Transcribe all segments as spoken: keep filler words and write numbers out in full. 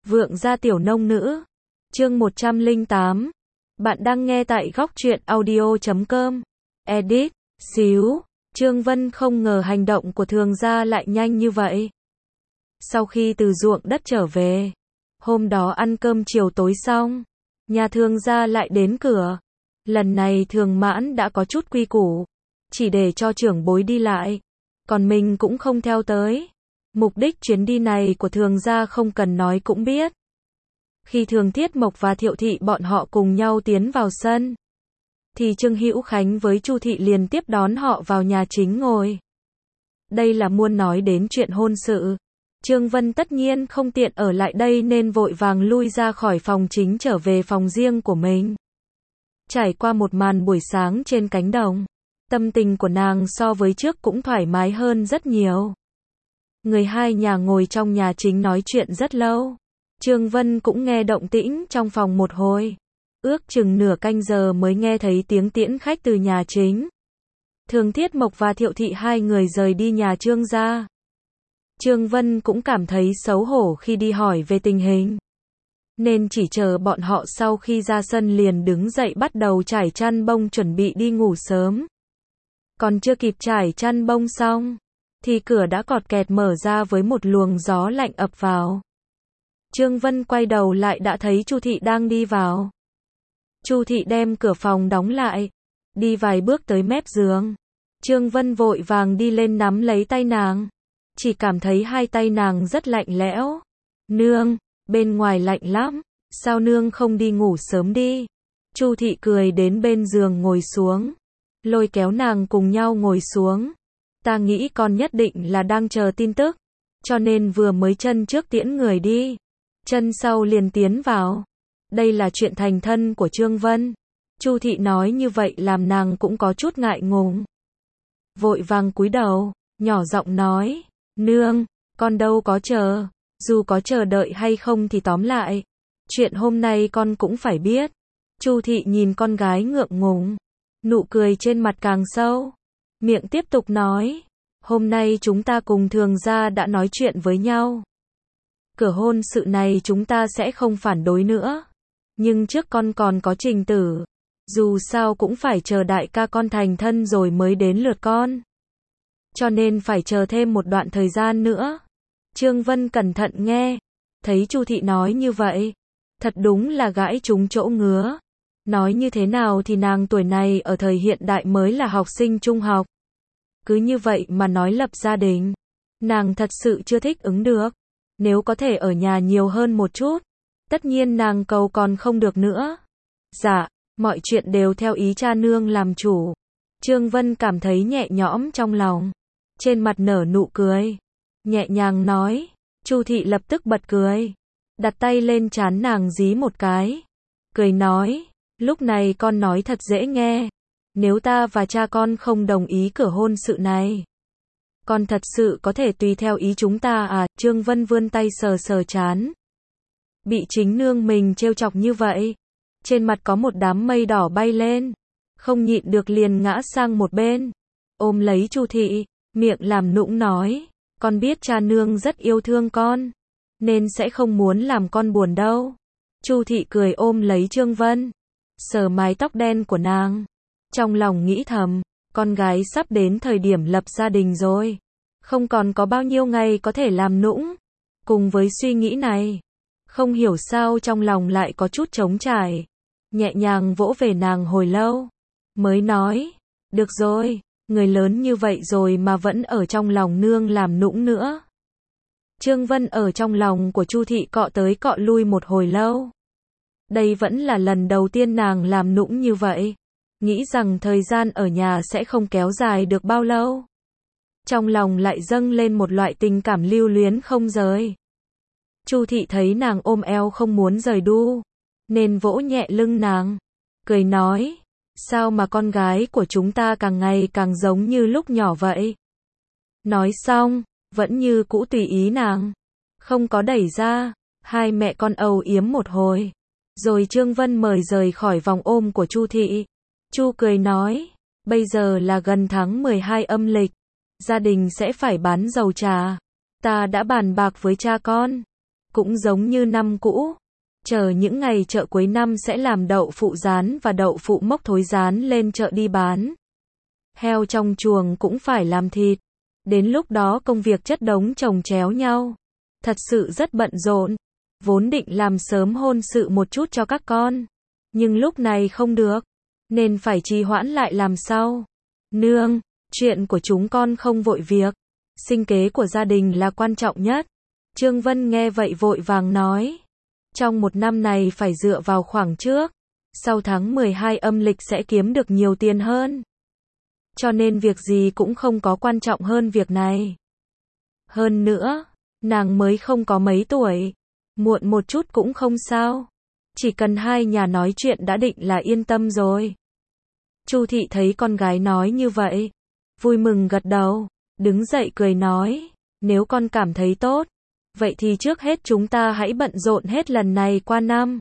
Vượng gia tiểu nông nữ. Chương một trăm lẻ tám. Bạn đang nghe tại góc truyện audio chấm com. Edit. Xíu. Trương Vân không ngờ hành động của Thường gia lại nhanh như vậy. Sau khi từ ruộng đất trở về, hôm đó ăn cơm chiều tối xong, nhà Thường gia lại đến cửa. Lần này Thường Mãn đã có chút quy củ, chỉ để cho trưởng bối đi lại, còn mình cũng không theo tới. Mục đích chuyến đi này của Thường gia không cần nói cũng biết. Khi Thường Thiết Mộc và Thiệu Thị bọn họ cùng nhau tiến vào sân, thì Trương Hữu Khánh với Chu Thị liền tiếp đón họ vào nhà chính ngồi. Đây là muốn nói đến chuyện hôn sự. Trương Vân tất nhiên không tiện ở lại đây nên vội vàng lui ra khỏi phòng chính trở về phòng riêng của mình. Trải qua một màn buổi sáng trên cánh đồng, tâm tình của nàng so với trước cũng thoải mái hơn rất nhiều. Người hai nhà ngồi trong nhà chính nói chuyện rất lâu. Trương Vân cũng nghe động tĩnh trong phòng một hồi. Ước chừng nửa canh giờ mới nghe thấy tiếng tiễn khách từ nhà chính. Thường Thiết Mộc và Thiệu Thị hai người rời đi nhà Trương gia. Trương Vân cũng cảm thấy xấu hổ khi đi hỏi về tình hình, nên chỉ chờ bọn họ sau khi ra sân liền đứng dậy bắt đầu trải chăn bông chuẩn bị đi ngủ sớm. Còn chưa kịp trải chăn bông xong, thì cửa đã cọt kẹt mở ra với một luồng gió lạnh ập vào. Trương Vân quay đầu lại đã thấy Chu Thị đang đi vào. Chu Thị đem cửa phòng đóng lại, đi vài bước tới mép giường. Trương Vân vội vàng đi lên nắm lấy tay nàng, chỉ cảm thấy hai tay nàng rất lạnh lẽo. Nương, bên ngoài lạnh lắm, sao nương không đi ngủ sớm đi? Chu Thị cười đến bên giường ngồi xuống, lôi kéo nàng cùng nhau ngồi xuống. Ta nghĩ con nhất định là đang chờ tin tức, cho nên vừa mới chân trước tiễn người đi, chân sau liền tiến vào. Đây là chuyện thành thân của Trương Vân. Chu Thị nói như vậy làm nàng cũng có chút ngại ngùng. Vội vàng cúi đầu, nhỏ giọng nói, nương, con đâu có chờ, dù có chờ đợi hay không thì tóm lại, chuyện hôm nay con cũng phải biết. Chu Thị nhìn con gái ngượng ngùng, nụ cười trên mặt càng sâu, miệng tiếp tục nói, hôm nay chúng ta cùng Thường gia đã nói chuyện với nhau. Cửa hôn sự này chúng ta sẽ không phản đối nữa, nhưng trước con còn có trình tử, dù sao cũng phải chờ đại ca con thành thân rồi mới đến lượt con, cho nên phải chờ thêm một đoạn thời gian nữa. Trương Vân cẩn thận nghe, thấy Chu Thị nói như vậy, thật đúng là gãi trúng chỗ ngứa. Nói như thế nào thì nàng tuổi này ở thời hiện đại mới là học sinh trung học. Cứ như vậy mà nói lập gia đình, nàng thật sự chưa thích ứng được. Nếu có thể ở nhà nhiều hơn một chút, tất nhiên nàng cầu còn không được nữa. Dạ, mọi chuyện đều theo ý cha nương làm chủ. Trương Vân cảm thấy nhẹ nhõm trong lòng, trên mặt nở nụ cười, nhẹ nhàng nói. Chu Thị lập tức bật cười, đặt tay lên trán nàng dí một cái, cười nói, lúc này con nói thật dễ nghe, nếu ta và cha con không đồng ý cửa hôn sự này, con thật sự có thể tùy theo ý chúng ta à? Trương Vân vươn tay sờ sờ trán, bị chính nương mình trêu chọc như vậy, trên mặt có một đám mây đỏ bay lên, không nhịn được liền ngã sang một bên, ôm lấy Chu Thị, miệng làm nũng nói, con biết cha nương rất yêu thương con, nên sẽ không muốn làm con buồn đâu. Chu Thị cười ôm lấy Trương Vân, sờ mái tóc đen của nàng, trong lòng nghĩ thầm, con gái sắp đến thời điểm lập gia đình rồi, không còn có bao nhiêu ngày có thể làm nũng. Cùng với suy nghĩ này, không hiểu sao trong lòng lại có chút trống trải, nhẹ nhàng vỗ về nàng hồi lâu, mới nói, được rồi, người lớn như vậy rồi mà vẫn ở trong lòng nương làm nũng nữa. Trương Vân ở trong lòng của Chu Thị cọ tới cọ lui một hồi lâu. Đây vẫn là lần đầu tiên nàng làm nũng như vậy, nghĩ rằng thời gian ở nhà sẽ không kéo dài được bao lâu. Trong lòng lại dâng lên một loại tình cảm lưu luyến không rời. Chu Thị thấy nàng ôm eo không muốn rời đu, nên vỗ nhẹ lưng nàng, cười nói, sao mà con gái của chúng ta càng ngày càng giống như lúc nhỏ vậy. Nói xong, vẫn như cũ tùy ý nàng, không có đẩy ra, hai mẹ con âu yếm một hồi, rồi Trương Vân mời rời khỏi vòng ôm của Chu Thị. Chu cười nói, bây giờ là gần tháng mười hai âm lịch, gia đình sẽ phải bán dầu trà, ta đã bàn bạc với cha con, cũng giống như năm cũ. Chờ những ngày chợ cuối năm sẽ làm đậu phụ rán và đậu phụ mốc thối rán lên chợ đi bán. Heo trong chuồng cũng phải làm thịt. Đến lúc đó công việc chất đống chồng chéo nhau. Thật sự rất bận rộn. Vốn định làm sớm hôn sự một chút cho các con. Nhưng lúc này không được. Nên phải trì hoãn lại làm sau. Nương, chuyện của chúng con không vội việc. Sinh kế của gia đình là quan trọng nhất. Trương Vân nghe vậy vội vàng nói. Trong một năm này phải dựa vào khoảng trước. Sau tháng mười hai âm lịch sẽ kiếm được nhiều tiền hơn. Cho nên việc gì cũng không có quan trọng hơn việc này. Hơn nữa, nàng mới không có mấy tuổi. Muộn một chút cũng không sao. Chỉ cần hai nhà nói chuyện đã định là yên tâm rồi. Chu thị thấy con gái nói như vậy. Vui mừng gật đầu. Đứng dậy cười nói. Nếu con cảm thấy tốt. Vậy thì trước hết chúng ta hãy bận rộn hết lần này qua năm.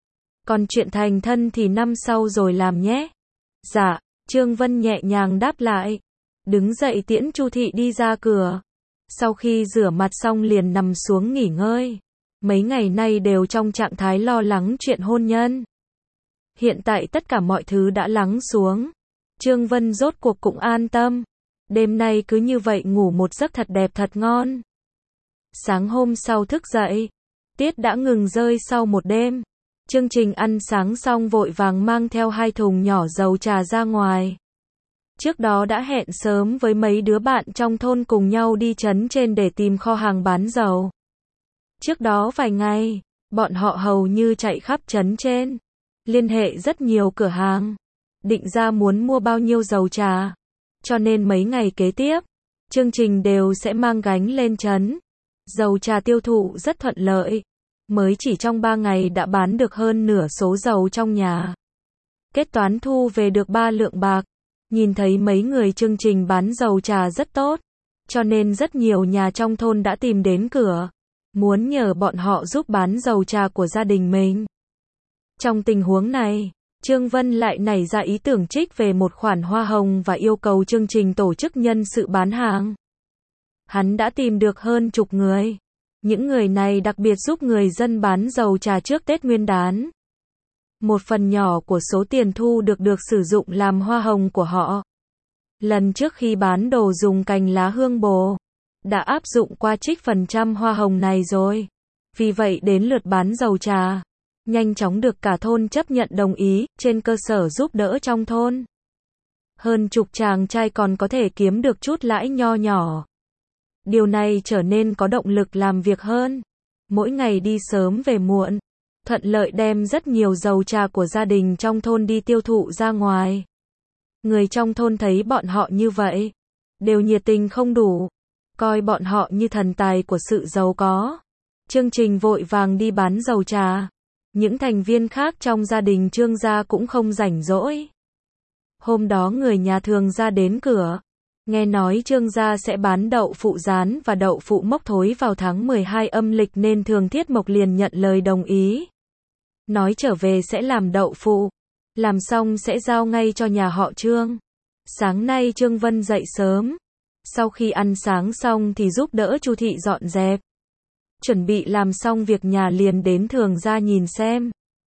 Còn chuyện thành thân thì năm sau rồi làm nhé. Dạ, Trương Vân nhẹ nhàng đáp lại. Đứng dậy tiễn Chu thị đi ra cửa. Sau khi rửa mặt xong liền nằm xuống nghỉ ngơi. Mấy ngày nay đều trong trạng thái lo lắng chuyện hôn nhân. Hiện tại tất cả mọi thứ đã lắng xuống. Trương Vân rốt cuộc cũng an tâm. Đêm nay cứ như vậy ngủ một giấc thật đẹp thật ngon. Sáng hôm sau thức dậy, tiết đã ngừng rơi sau một đêm. Chương trình ăn sáng xong vội vàng mang theo hai thùng nhỏ dầu trà ra ngoài. Trước đó đã hẹn sớm với mấy đứa bạn trong thôn cùng nhau đi trấn trên để tìm kho hàng bán dầu. Trước đó vài ngày, bọn họ hầu như chạy khắp trấn trên, liên hệ rất nhiều cửa hàng, định ra muốn mua bao nhiêu dầu trà. Cho nên mấy ngày kế tiếp, chương trình đều sẽ mang gánh lên trấn. Dầu trà tiêu thụ rất thuận lợi. Mới chỉ trong ba ngày đã bán được hơn nửa số dầu trong nhà. Kết toán thu về được ba lượng bạc. Nhìn thấy mấy người chương trình bán dầu trà rất tốt. Cho nên rất nhiều nhà trong thôn đã tìm đến cửa. Muốn nhờ bọn họ giúp bán dầu trà của gia đình mình. Trong tình huống này, Trương Vân lại nảy ra ý tưởng trích về một khoản hoa hồng và yêu cầu chương trình tổ chức nhân sự bán hàng. Hắn đã tìm được hơn chục người. Những người này đặc biệt giúp người dân bán dầu trà trước Tết Nguyên đán. Một phần nhỏ của số tiền thu được được sử dụng làm hoa hồng của họ. Lần trước khi bán đồ dùng cành lá hương bồ, đã áp dụng qua trích phần trăm hoa hồng này rồi. Vì vậy đến lượt bán dầu trà, nhanh chóng được cả thôn chấp nhận đồng ý, trên cơ sở giúp đỡ trong thôn. Hơn chục chàng trai còn có thể kiếm được chút lãi nho nhỏ. Điều này trở nên có động lực làm việc hơn. Mỗi ngày đi sớm về muộn, thuận lợi đem rất nhiều dầu trà của gia đình trong thôn đi tiêu thụ ra ngoài. Người trong thôn thấy bọn họ như vậy, đều nhiệt tình không đủ, coi bọn họ như thần tài của sự giàu có. Chương trình vội vàng đi bán dầu trà. Những thành viên khác trong gia đình Trương gia cũng không rảnh rỗi. Hôm đó người nhà Thường gia đến cửa. Nghe nói Trương gia sẽ bán đậu phụ rán và đậu phụ mốc thối vào tháng mười hai âm lịch nên Thường Thiết Mộc liền nhận lời đồng ý. Nói trở về sẽ làm đậu phụ. Làm xong sẽ giao ngay cho nhà họ Trương. Sáng nay Trương Vân dậy sớm. Sau khi ăn sáng xong thì giúp đỡ Chu thị dọn dẹp. Chuẩn bị làm xong việc nhà liền đến Thường gia nhìn xem.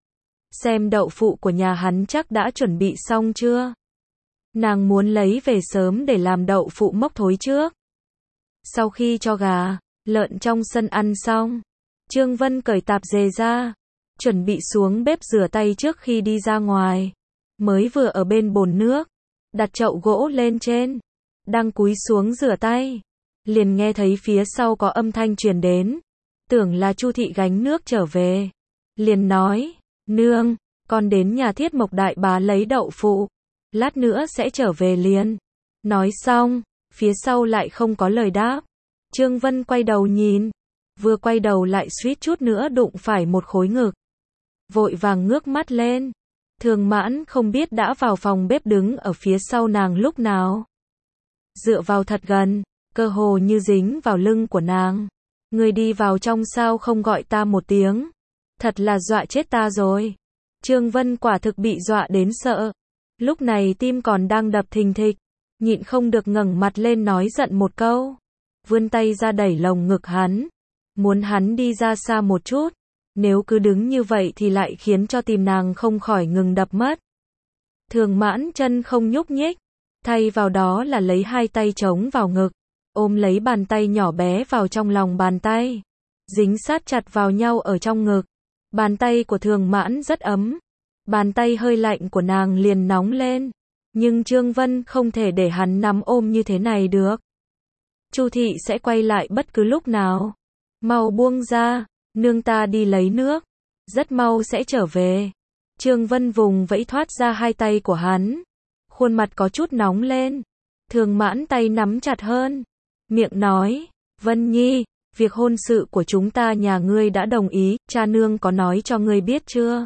Xem đậu phụ của nhà hắn chắc đã chuẩn bị xong chưa. Nàng muốn lấy về sớm để làm đậu phụ mốc thối trước. Sau khi cho gà, lợn trong sân ăn xong, Trương Vân cởi tạp dề ra, chuẩn bị xuống bếp rửa tay trước khi đi ra ngoài. Mới vừa ở bên bồn nước, đặt chậu gỗ lên trên, đang cúi xuống rửa tay, liền nghe thấy phía sau có âm thanh truyền đến, tưởng là Chu thị gánh nước trở về. Liền nói, nương, con đến nhà Thiết Mộc đại bá lấy đậu phụ. Lát nữa sẽ trở về liền. Nói xong, phía sau lại không có lời đáp. Trương Vân quay đầu nhìn. Vừa quay đầu lại suýt chút nữa đụng phải một khối ngực. Vội vàng ngước mắt lên. Thường Mãn không biết đã vào phòng bếp đứng ở phía sau nàng lúc nào. Dựa vào thật gần, cơ hồ như dính vào lưng của nàng. Người đi vào trong sao không gọi ta một tiếng. Thật là dọa chết ta rồi. Trương Vân quả thực bị dọa đến sợ. Lúc này tim còn đang đập thình thịch, nhịn không được ngẩng mặt lên nói giận một câu, vươn tay ra đẩy lồng ngực hắn, muốn hắn đi ra xa một chút. Nếu cứ đứng như vậy thì lại khiến cho tim nàng không khỏi ngừng đập mất. Thường Mãn chân không nhúc nhích, thay vào đó là lấy hai tay chống vào ngực, ôm lấy bàn tay nhỏ bé vào trong lòng bàn tay, dính sát chặt vào nhau ở trong ngực. Bàn tay của Thường Mãn rất ấm, bàn tay hơi lạnh của nàng liền nóng lên, nhưng Trương Vân không thể để hắn nắm ôm như thế này được. Chu thị sẽ quay lại bất cứ lúc nào. Mau buông ra, nương ta đi lấy nước, rất mau sẽ trở về. Trương Vân vùng vẫy thoát ra hai tay của hắn, khuôn mặt có chút nóng lên. Thường Mãn tay nắm chặt hơn, miệng nói, Vân Nhi, việc hôn sự của chúng ta nhà ngươi đã đồng ý, cha nương có nói cho ngươi biết chưa?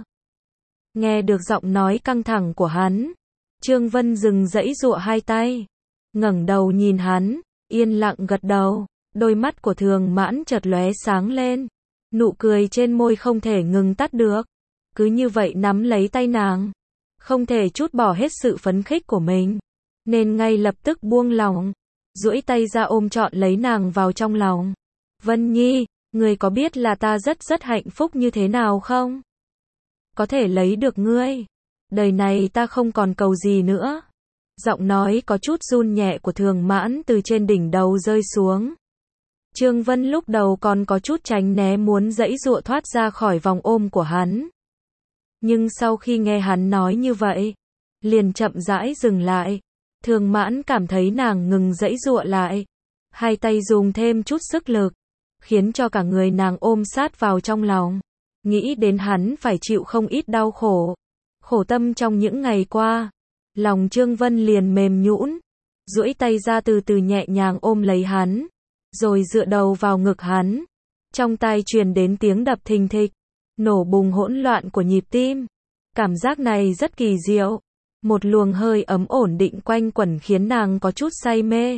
Nghe được giọng nói căng thẳng của hắn, Trương Vân dừng dãy giụa hai tay, ngẩng đầu nhìn hắn, yên lặng gật đầu, đôi mắt của Thường Mãn chợt lóe sáng lên, nụ cười trên môi không thể ngừng tắt được, cứ như vậy nắm lấy tay nàng, không thể trút bỏ hết sự phấn khích của mình, nên ngay lập tức buông lỏng, duỗi tay ra ôm trọn lấy nàng vào trong lòng. Vân Nhi, ngươi có biết là ta rất rất hạnh phúc như thế nào không? Có thể lấy được ngươi, đời này ta không còn cầu gì nữa. Giọng nói có chút run nhẹ của Thường Mãn từ trên đỉnh đầu rơi xuống. Trương Vân lúc đầu còn có chút tránh né muốn giãy giụa thoát ra khỏi vòng ôm của hắn. Nhưng sau khi nghe hắn nói như vậy, liền chậm rãi dừng lại. Thường Mãn cảm thấy nàng ngừng giãy giụa lại, hai tay dùng thêm chút sức lực, khiến cho cả người nàng ôm sát vào trong lòng. Nghĩ đến hắn phải chịu không ít đau khổ, khổ tâm trong những ngày qua, lòng Trương Vân liền mềm nhũn, duỗi tay ra từ từ nhẹ nhàng ôm lấy hắn, rồi dựa đầu vào ngực hắn. Trong tai truyền đến tiếng đập thình thịch, nổ bùng hỗn loạn của nhịp tim. Cảm giác này rất kỳ diệu, một luồng hơi ấm ổn định quanh quẩn khiến nàng có chút say mê.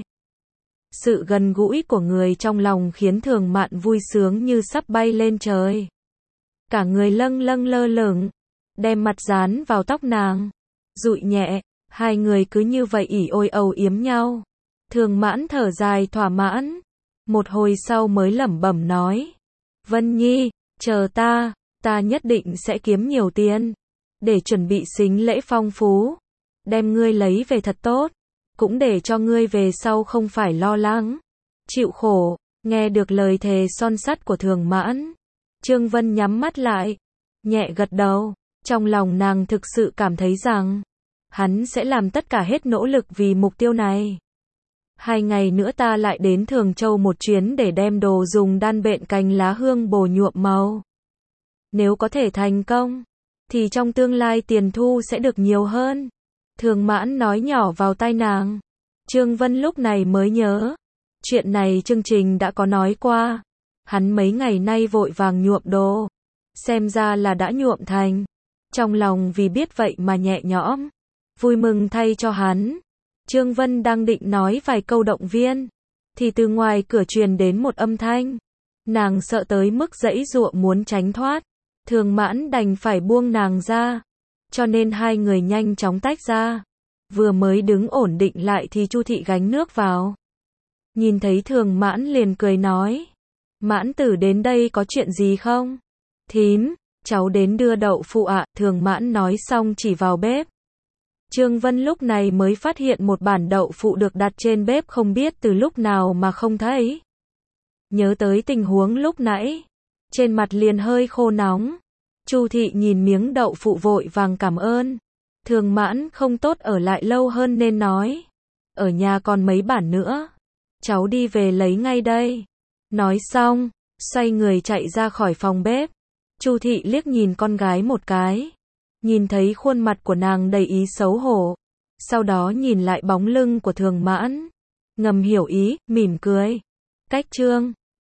Sự gần gũi của người trong lòng khiến Thường Mạn vui sướng như sắp bay lên trời. Cả người lâng lâng lơ lửng, đem mặt dán vào tóc nàng, dụi nhẹ, hai người cứ như vậy ỉ ôi âu yếm nhau. Thường Mãn thở dài thỏa mãn, một hồi sau mới lẩm bẩm nói, Vân Nhi, chờ ta, ta nhất định sẽ kiếm nhiều tiền, để chuẩn bị sính lễ phong phú, đem ngươi lấy về thật tốt, cũng để cho ngươi về sau không phải lo lắng, chịu khổ. Nghe được lời thề son sắt của Thường Mãn, Trương Vân nhắm mắt lại, nhẹ gật đầu, trong lòng nàng thực sự cảm thấy rằng, hắn sẽ làm tất cả hết nỗ lực vì mục tiêu này. Hai ngày nữa ta lại đến Thường Châu một chuyến để đem đồ dùng đan bện cành lá hương bồ nhuộm màu. Nếu có thể thành công, thì trong tương lai tiền thu sẽ được nhiều hơn. Thường Mãn nói nhỏ vào tai nàng. Trương Vân lúc này mới nhớ, chuyện này chương trình đã có nói qua. Hắn mấy ngày nay vội vàng nhuộm đồ, xem ra là đã nhuộm thành. Trong lòng vì biết vậy mà nhẹ nhõm, vui mừng thay cho hắn. Trương Vân đang định nói vài câu động viên, thì từ ngoài cửa truyền đến một âm thanh. Nàng sợ tới mức giãy giụa muốn tránh thoát. Thường Mãn đành phải buông nàng ra, cho nên hai người nhanh chóng tách ra. Vừa mới đứng ổn định lại thì Chu thị gánh nước vào. Nhìn thấy Thường Mãn liền cười nói, Mãn tử đến đây có chuyện gì không? Thím, cháu đến đưa đậu phụ ạ. Thường Mãn nói xong chỉ vào bếp. Trương Vân lúc này mới phát hiện một bản đậu phụ được đặt trên bếp không biết từ lúc nào mà không thấy. Nhớ tới tình huống lúc nãy, trên mặt liền hơi khô nóng. Chu thị nhìn miếng đậu phụ vội vàng cảm ơn. Thường Mãn không tốt ở lại lâu hơn nên nói, ở nhà còn mấy bản nữa, cháu đi về lấy ngay đây. Nói xong, xoay người chạy ra khỏi phòng bếp. Chu thị liếc nhìn con gái một cái, nhìn thấy khuôn mặt của nàng đầy ý xấu hổ, sau đó nhìn lại bóng lưng của Thường Mãn, ngầm hiểu ý, mỉm cười. Cách chương